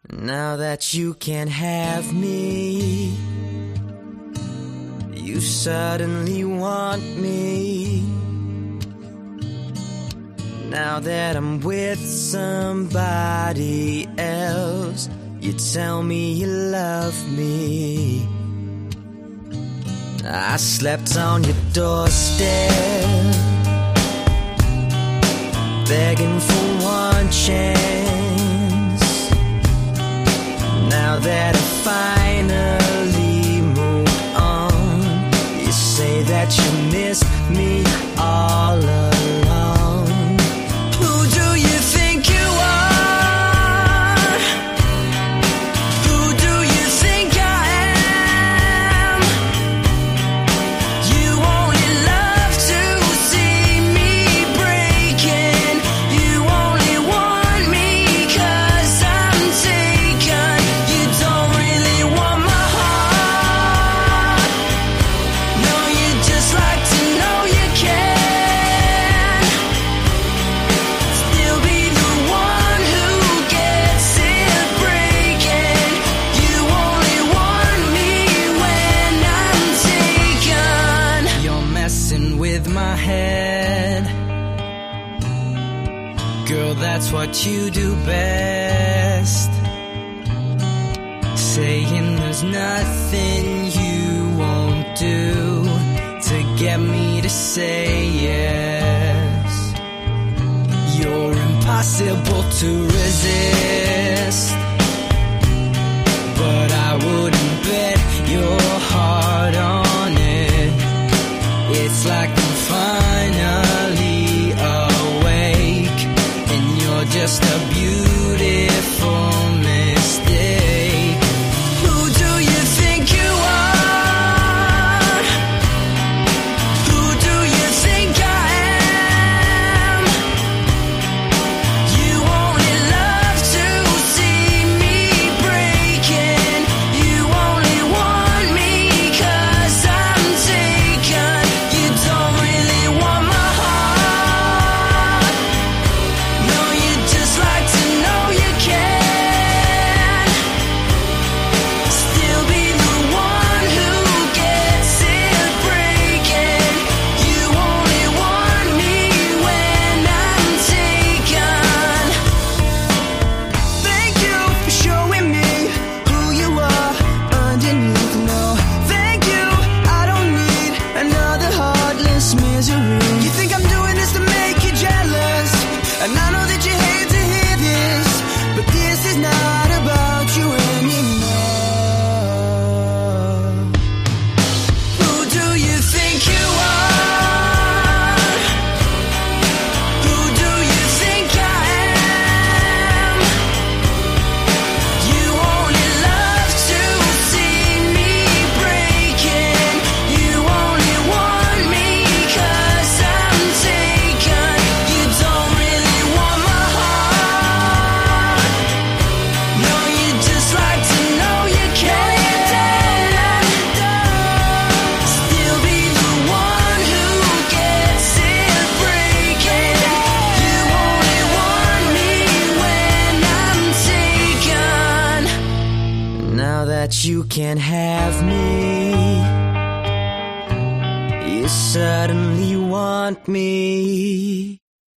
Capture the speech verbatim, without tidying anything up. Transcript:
Now that you can't have me, you suddenly want me. Now that I'm with somebody else, you tell me you love me. I slept on your doorstep, begging for one chance. Now that I finally moved on, you say that you miss me all along. Who do you think you are? Who do you think I am? You only love to see me breaking. You only want me 'cause I'm taken. You don't really want my heart. No, you just like to know you can still be the one who gets it breaking. You only want me when I'm taken. You're messing with my head, girl, that's what you do best. Saying there's nothing you won't do to get me to say yes. You're impossible to resist, but I wouldn't bet your heart on it. It's like I'm finally awake, and you're just a beautiful mistake. Who do you think you are? Who do you think I am? You only love to see me breaking. You only want me 'cause I'm taken. You don't really want my heart. No, you just like to know you can still be the one who gets it breaking. You only want me when I'm taken. Thank you for showing me who you are underneath. No, thank you, I don't need another heartless misery. You think I'm doing this to make you jealous, and I know that you hate to hear this, but this is not about you anymore. Who do you think you are? Who do you think I am? You only love to see me breaking. You only want me 'cause I'm taken. You don't really want my heart. No, you just like to know you can still be the one who gets it breaking. You only want me when I'm taken. Now that you can't have me, you suddenly want me.